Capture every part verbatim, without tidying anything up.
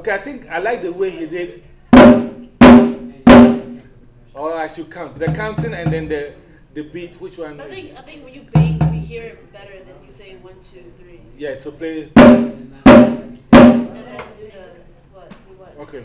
Okay, I think I like the way he did. Or I should count. The counting and then the, the beat. Which one? I think, I think when you bang, we hear it better than you say one, two, three. Yeah, so play. And then do the what? Do what? Okay.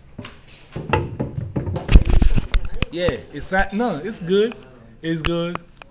Yeah, it's no, it's good. It's good.